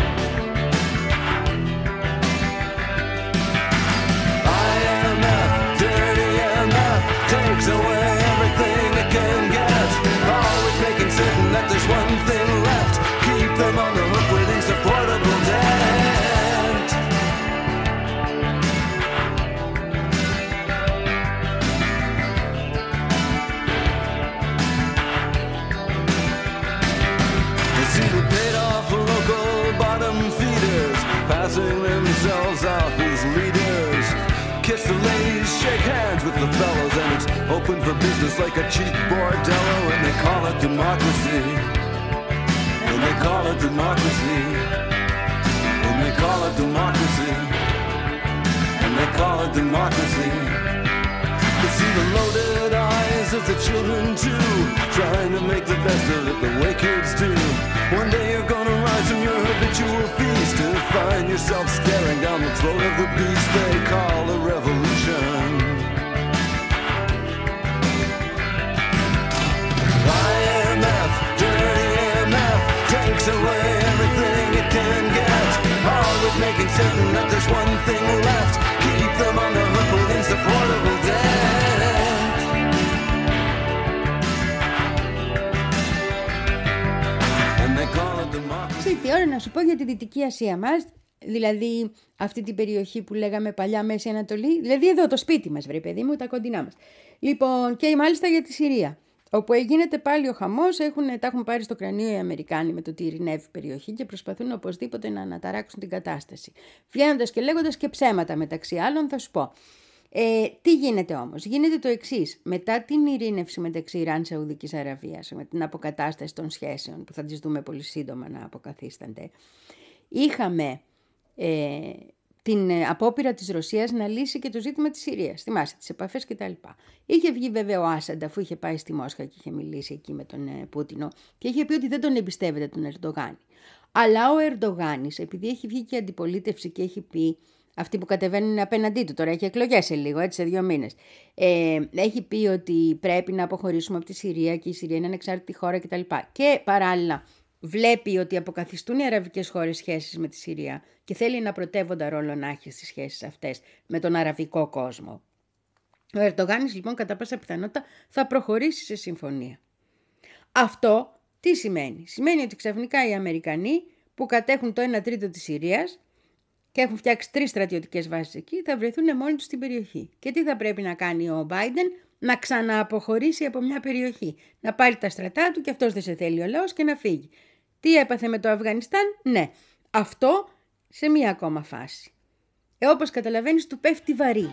I M F, dirty M F, takes away everything it can get. Always making certain that there's one thing left. Keep them on the hook with insupportable debt. You see the paid off local bottom feeders, passing themselves off as leaders. Kiss the ladies, shake hands with the fellows, and it's open for business like a cheap bordello, and they call it democracy. And they call it democracy. And they call it democracy. And they call it democracy. You see the loaded eyes of the children too, trying to make the best of it the way kids do. One day you're gonna rise from your habitual feast to find yourself staring down the throat of the beast they call a revolution. I M F, dirty M F, takes away everything it can get. Always making certain that there's one thing left. Keep them on the hook with insupportable debt. And they call it democracy. Ήρθε η ώρα να σου πω για τη Δυτική Ασία μας, δηλαδή αυτή την περιοχή που λέγαμε παλιά Μέση Ανατολή, δηλαδή εδώ το σπίτι μας, βρε παιδί μου, τα κοντινά μας. Λοιπόν, και μάλιστα για τη Συρία, όπου γίνεται πάλι ο χαμός, έχουν, τα έχουν πάρει στο κρανίο οι Αμερικάνοι με το ότι ειρηνεύει η περιοχή και προσπαθούν οπωσδήποτε να αναταράξουν την κατάσταση. Βγαίνοντας και λέγοντας και ψέματα μεταξύ άλλων, θα σου πω. Ε, τι γίνεται όμως? Γίνεται το εξής. Μετά την ειρήνευση μεταξύ Ιράν και Σαουδικής Αραβίας, με την αποκατάσταση των σχέσεων, που θα τις δούμε πολύ σύντομα να αποκαθίστανται, είχαμε ε, την απόπειρα της Ρωσίας να λύσει και το ζήτημα της Συρίας. Θυμάστε τις επαφές κτλ. Είχε βγει βέβαια ο Άσαντ, αφού είχε πάει στη Μόσχα και είχε μιλήσει εκεί με τον ε, Πούτινο, και είχε πει ότι δεν τον εμπιστεύεται τον Ερντογάν. Αλλά ο Ερντογάνης, επειδή έχει βγει και αντιπολίτευση και έχει πει, αυτοί που κατεβαίνουν απέναντί του, τώρα έχει εκλογές σε λίγο, έτσι, σε δύο μήνες, ε, έχει πει ότι πρέπει να αποχωρήσουμε από τη Συρία και η Συρία είναι ανεξάρτητη χώρα κτλ. Και παράλληλα βλέπει ότι αποκαθιστούν οι αραβικές χώρες σχέσεις με τη Συρία και θέλει να πρωτεύοντα ρόλο να έχει στις σχέσεις αυτές με τον αραβικό κόσμο. Ο Ερντογάνης λοιπόν κατά πάσα πιθανότητα θα προχωρήσει σε συμφωνία. Αυτό τι σημαίνει? Σημαίνει ότι ξαφνικά οι Αμερικανοί που κατέχουν το ένα τρίτο της Συρίας και έχουν φτιάξει τρεις στρατιωτικές βάσεις εκεί, θα βρεθούν μόνοι τους στην περιοχή. Και τι θα πρέπει να κάνει ο Μπάιντεν? Να ξανααποχωρήσει από μια περιοχή. Να πάρει τα στρατά του, και αυτός δεν σε θέλει ο λαός, και να φύγει. Τι έπαθε με το Αφγανιστάν? Ναι, αυτό σε μία ακόμα φάση. Ε, όπως καταλαβαίνεις, του πέφτει βαρύ.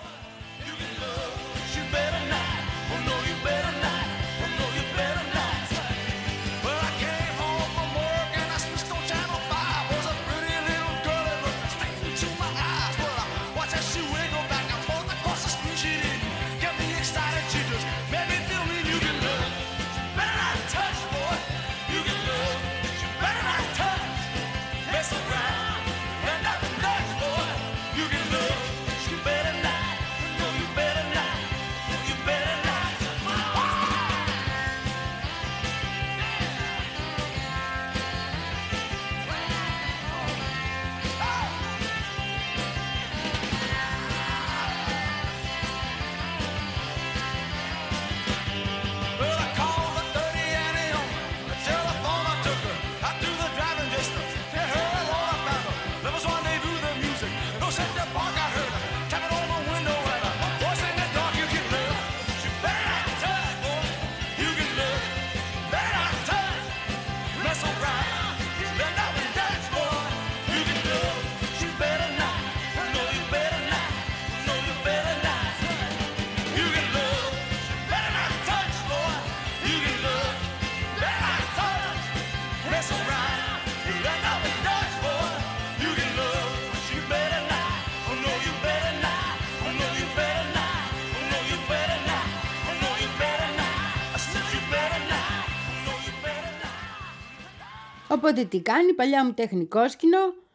Οπότε τι κάνει? Παλιά μου τεχνικόσκηνο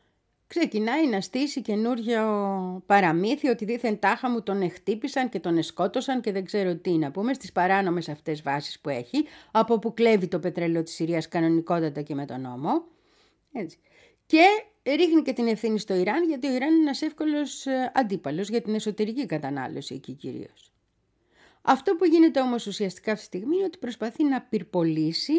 ξεκινάει να στήσει καινούριο παραμύθι ότι δήθεν τάχα μου τον εχτύπησαν και τον εσκότωσαν και δεν ξέρω τι να πούμε, στις παράνομες αυτές βάσεις που έχει, από όπου κλέβει το πετρέλαιο της Συρίας κανονικότατα και με τον νόμο. Έτσι. Και ρίχνει και την ευθύνη στο Ιράν, γιατί ο Ιράν είναι ένας εύκολος αντίπαλος για την εσωτερική κατανάλωση εκεί κυρίως. Αυτό που γίνεται όμως ουσιαστικά αυτή τη στιγμή είναι ότι προσπαθεί να πυρπολίσει,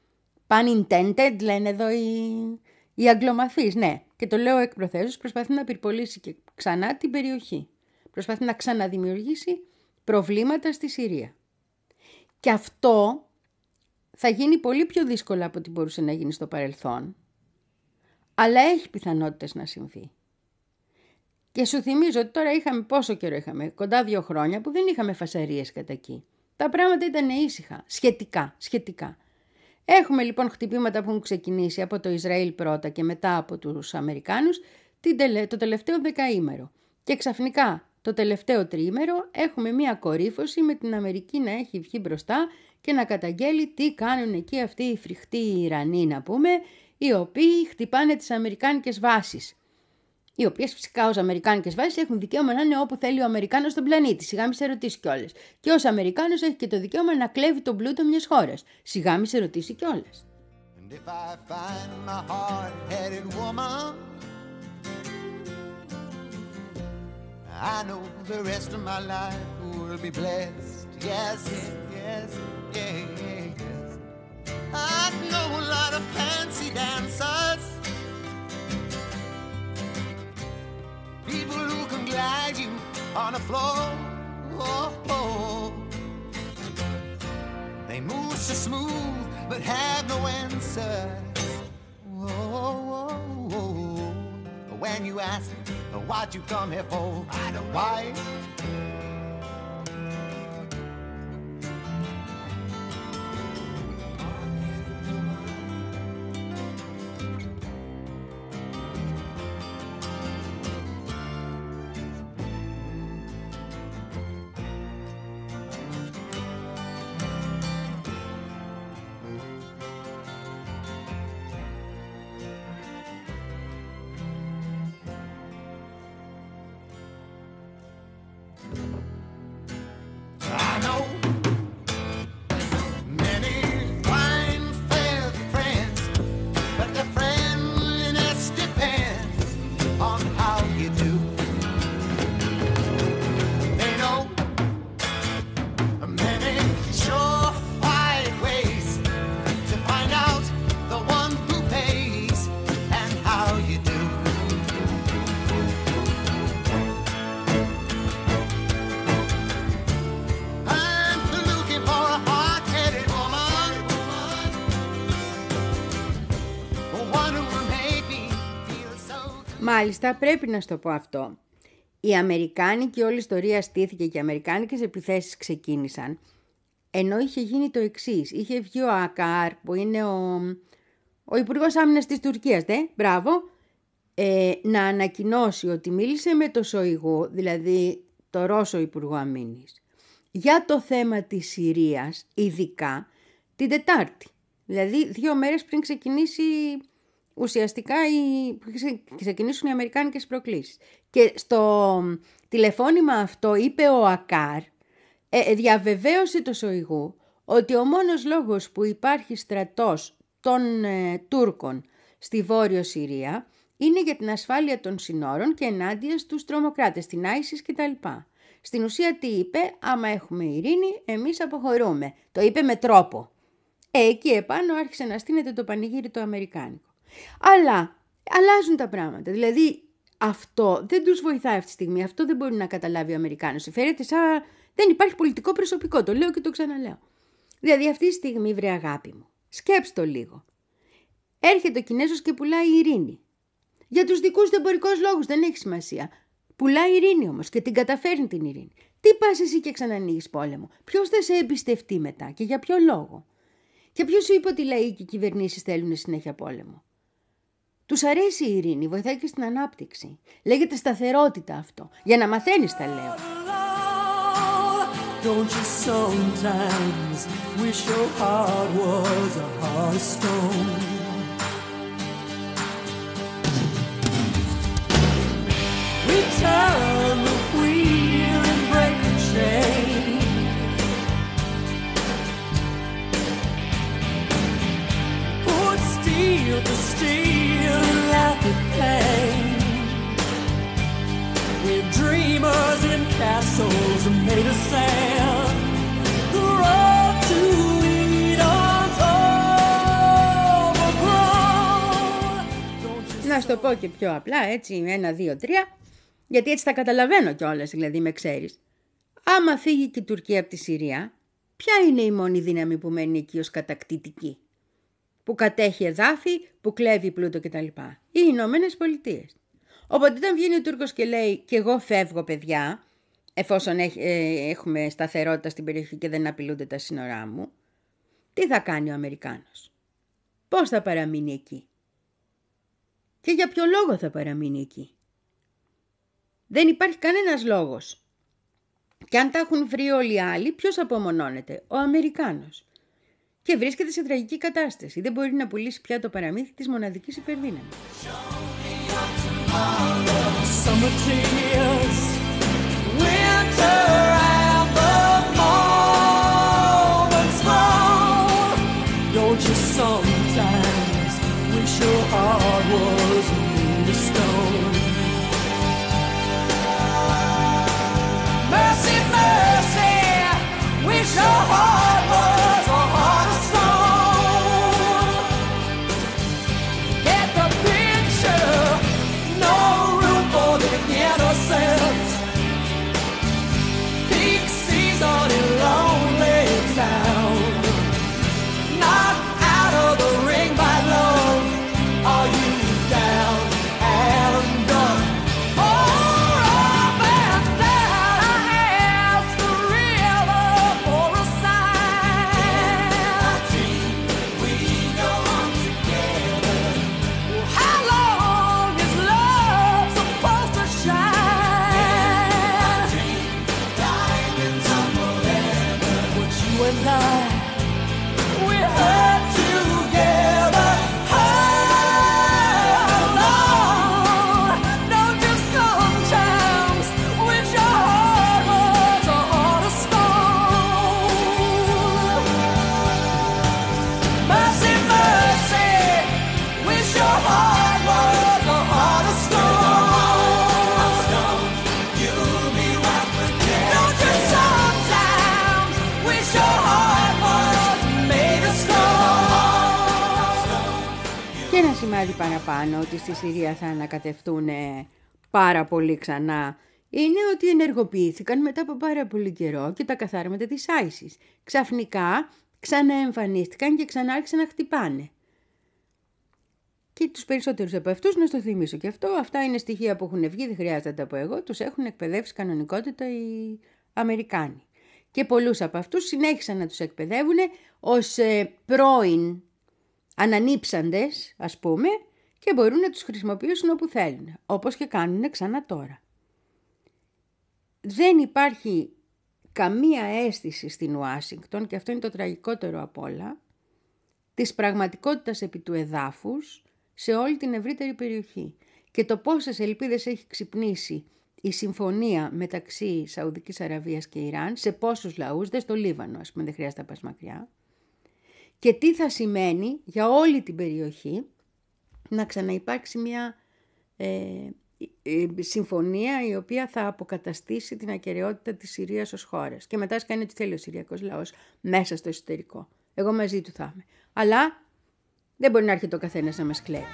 pun intended λένε εδώ οι, οι αγγλομαθείς, ναι, και το λέω εκ προθέσεως, προσπαθεί να πυρπολίσει και ξανά την περιοχή. Προσπαθεί να ξαναδημιουργήσει προβλήματα στη Συρία. Και αυτό θα γίνει πολύ πιο δύσκολο από ό,τι μπορούσε να γίνει στο παρελθόν, αλλά έχει πιθανότητες να συμβεί. Και σου θυμίζω ότι τώρα είχαμε, πόσο καιρό είχαμε, κοντά δύο χρόνια που δεν είχαμε φασαρίες κατά εκεί. Τα πράγματα ήταν ήσυχα, σχετικά, σχετικά. Έχουμε λοιπόν χτυπήματα που έχουν ξεκινήσει από το Ισραήλ πρώτα και μετά από τους Αμερικάνους το τελευταίο δεκαήμερο. Και ξαφνικά το τελευταίο τριήμερο έχουμε μία κορύφωση με την Αμερική να έχει βγει μπροστά και να καταγγέλει τι κάνουν εκεί αυτοί οι φρικτοί Ιρανοί, να πούμε, οι οποίοι χτυπάνε τις αμερικάνικες βάσεις. Οι οποίες φυσικά ως αμερικάνικες βάσεις έχουν δικαίωμα να είναι όπου θέλει ο Αμερικάνος στον πλανήτη. Σιγά μη σε ρωτήσει κιόλας. Και ως Αμερικάνος έχει και το δικαίωμα να κλέβει τον πλούτο μιας χώρας. Σιγά μη σε ρωτήσει κιόλας. And if I find my hard-headed woman, I know the rest of my life will be blessed. Yes, yes, yes. I know a lot of fancy dancers, people who can glide you on the floor. Oh, oh. They move so smooth but have no answer. Oh, oh, oh. When when you ask what you come here for. I don't know. Why? Μάλιστα, πρέπει να στο πω αυτό. Η Αμερικάνικη όλη ιστορία στήθηκε και οι αμερικάνικες επιθέσεις ξεκίνησαν, ενώ είχε γίνει το εξής. Είχε βγει ο Ακάρ, που είναι ο, ο Υπουργός Άμυνας της Τουρκίας, δε, μπράβο, ε, να ανακοινώσει ότι μίλησε με το Σοϊγού, δηλαδή το Ρώσο Υπουργό Αμήνης, για το θέμα της Συρίας, ειδικά την Τετάρτη. Δηλαδή δύο μέρες πριν ξεκινήσει ουσιαστικά οι, ξεκινήσουν οι αμερικάνικες προκλήσεις. Και στο τηλεφώνημα αυτό είπε ο Ακάρ, ε, διαβεβαίωσε το Σοϊγού ότι ο μόνος λόγος που υπάρχει στρατός των ε, Τούρκων στη Βόρειο Συρία είναι για την ασφάλεια των συνόρων και ενάντια στους τρομοκράτες, την άισις κτλ. Στην ουσία τι είπε? Άμα έχουμε ειρήνη, εμείς αποχωρούμε. Το είπε με τρόπο. Ε, εκεί επάνω άρχισε να στείνεται το πανηγύρι το αμερικάνικο. Αλλά αλλάζουν τα πράγματα. Δηλαδή αυτό δεν τους βοηθάει αυτή τη στιγμή. Αυτό δεν μπορεί να καταλάβει ο Αμερικάνος. Φέρεται σαν δεν υπάρχει πολιτικό προσωπικό. Το λέω και το ξαναλέω. Δηλαδή αυτή τη στιγμή, βρε αγάπη μου, σκέψτε το λίγο. Έρχεται ο Κινέζος και πουλάει ειρήνη. Για τους δικούς του εμπορικούς λόγους δεν έχει σημασία. Πουλάει ειρήνη όμως και την καταφέρνει την ειρήνη. Τι πας εσύ και ξανανοίγεις πόλεμο? Ποιος θα σε εμπιστευτεί μετά και για ποιο λόγο? Και ποιος σου είπε ότι οι λαοί και οι κυβερνήσεις θέλουν συνέχεια πόλεμο? Τους αρέσει η ειρήνη, βοηθάει και στην ανάπτυξη. Λέγεται σταθερότητα αυτό. Για να μαθαίνεις τα λέω. Don't you sometimes wish your heart was a heart of stone? Return the wheel and break the chain. Put steel to steel and laugh at pain. We're dreamers in castles made of sand. The road to Eden's overgrown. Να σου το πω και πιο απλά, έτσι, ένα, δύο, τρία, γιατί έτσι τα καταλαβαίνω κιόλας, δηλαδή με ξέρεις. Άμα φύγει και η Τουρκία από τη Συρία, ποια είναι η μόνη δύναμη που μένει εκεί ως κατακτητική? Που κατέχει εδάφη, που κλέβει πλούτο κτλ. Οι Ηνωμένες Πολιτείες. Οπότε όταν βγαίνει ο Τούρκος και λέει «και εγώ φεύγω παιδιά», εφόσον έχ, ε, έχουμε σταθερότητα στην περιοχή και δεν απειλούνται τα σύνορά μου, τι θα κάνει ο Αμερικάνος? Πώς θα παραμείνει εκεί? Και για ποιο λόγο θα παραμείνει εκεί? Δεν υπάρχει κανένας λόγος. Και αν τα έχουν βρει όλοι οι άλλοι, ποιος απομονώνεται? Ο Αμερικάνος. Και βρίσκεται σε τραγική κατάσταση. Δεν μπορεί να πουλήσει πια το παραμύθι της μοναδικής υπερδύναμης. Summer tears, winter and the moments long. Don't you sometimes wish your heart was made of stone? Mercy, mercy, wish your heart was a heart of stone. Get the picture, no room for the innocence. σημάδι παραπάνω ότι στη Συρία θα ανακατευτούν πάρα πολύ ξανά είναι ότι ενεργοποιήθηκαν μετά από πάρα πολύ καιρό και τα καθάρματα της άισις. Ξαφνικά ξαναεμφανίστηκαν και ξανάρχισαν να χτυπάνε. Και τους περισσότερους από αυτούς, να στο θυμίσω και αυτό, αυτά είναι στοιχεία που έχουν βγει, δεν χρειάζεται να τα πω εγώ, τους έχουν εκπαιδεύσει κανονικότητα οι Αμερικάνοι. Και πολλούς από αυτούς συνέχισαν να τους εκπαιδεύουν ως ε, πρώην ανανύψαντες, ας πούμε, και μπορούν να τους χρησιμοποιήσουν όπου θέλουν, όπως και κάνουν ξανά τώρα. Δεν υπάρχει καμία αίσθηση στην Ουάσιγκτον, και αυτό είναι το τραγικότερο απ' όλα, της πραγματικότητας επί του εδάφους σε όλη την ευρύτερη περιοχή. Και το πόσες ελπίδες έχει ξυπνήσει η συμφωνία μεταξύ Σαουδικής Αραβίας και Ιράν, σε πόσους λαούς, δεν στο Λίβανο, ας πούμε, δεν χρειάζεται να πας μακριά, και τι θα σημαίνει για όλη την περιοχή να ξαναυπάρξει μια ε, ε, συμφωνία η οποία θα αποκαταστήσει την ακεραιότητα της Συρίας ως χώρας. Και μετά κάνει ό,τι θέλει ο Συριακός λαός μέσα στο εσωτερικό. Εγώ μαζί του θα είμαι. Αλλά δεν μπορεί να έρχεται ο καθένας να μας κλαίει.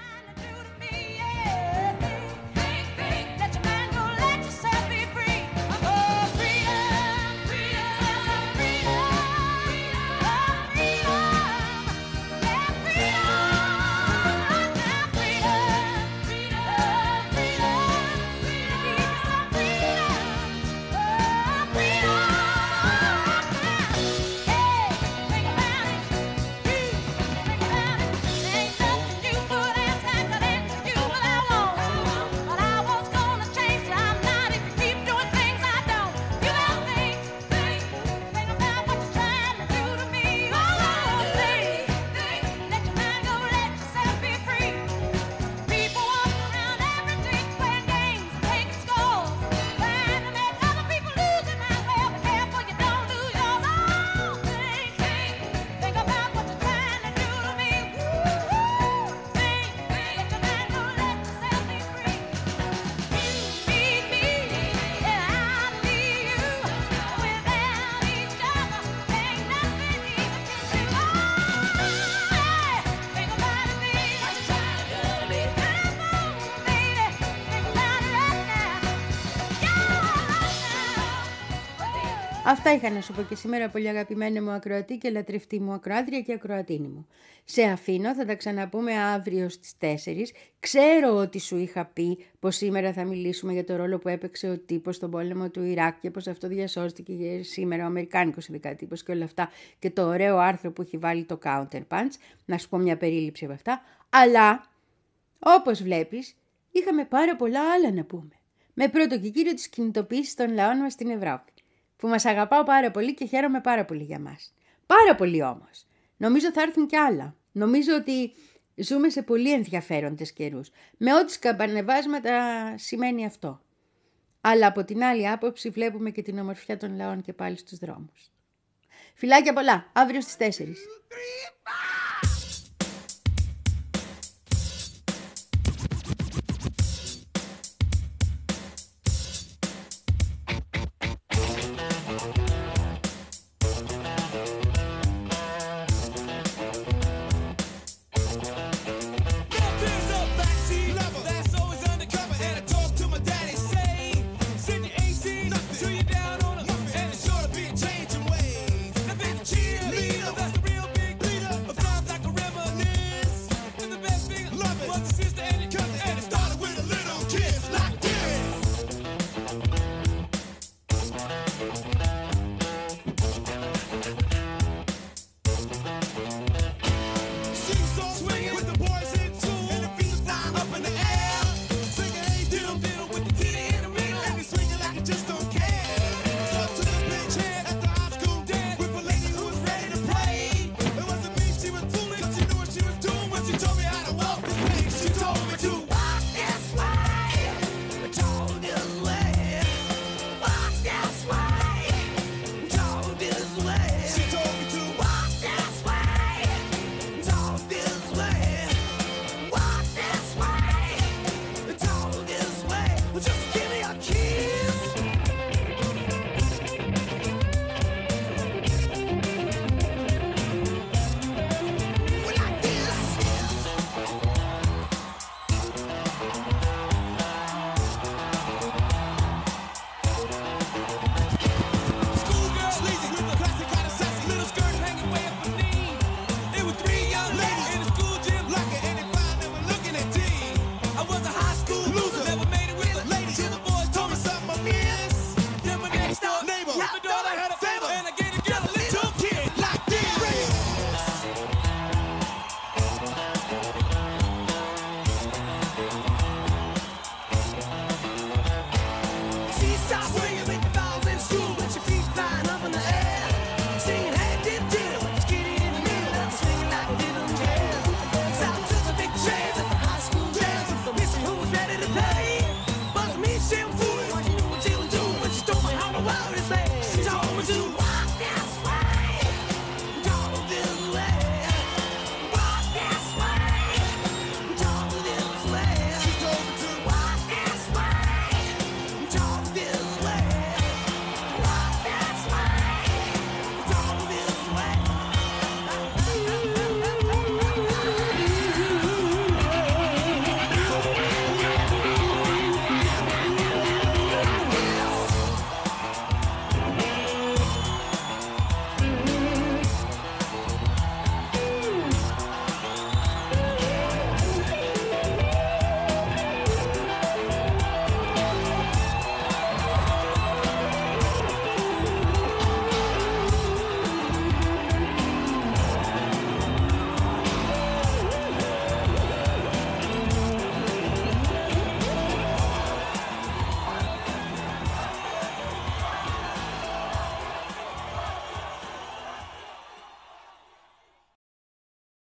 Αυτά είχα να σου πω και σήμερα, πολύ αγαπημένη μου ακροατή και λατρευτή μου ακροάτρια και ακροατίνη μου. Σε αφήνω, θα τα ξαναπούμε αύριο στις τέσσερις. Ξέρω ότι σου είχα πει πως σήμερα θα μιλήσουμε για το ρόλο που έπαιξε ο τύπος στον πόλεμο του Ιράκ και πως αυτό διασώστηκε σήμερα ο Αμερικάνικος ειδικά τύπος και όλα αυτά, και το ωραίο άρθρο που έχει βάλει το Counterpunch. Να σου πω μια περίληψη από αυτά. Αλλά, όπως βλέπεις, είχαμε πάρα πολλά άλλα να πούμε. Με πρώτο και κύριο τις κινητοποιήσεις των λαών μας στην Ευρώπη, που μας αγαπάω πάρα πολύ και χαίρομαι πάρα πολύ για μας. Πάρα πολύ όμως. Νομίζω θα έρθουν κι άλλα. Νομίζω ότι ζούμε σε πολύ ενδιαφέροντες καιρούς. Με ό,τι σκαμπανεβάσματα σημαίνει αυτό. Αλλά από την άλλη άποψη βλέπουμε και την ομορφιά των λαών και πάλι στους δρόμους. Φιλάκια πολλά. Αύριο στις τέσσερις.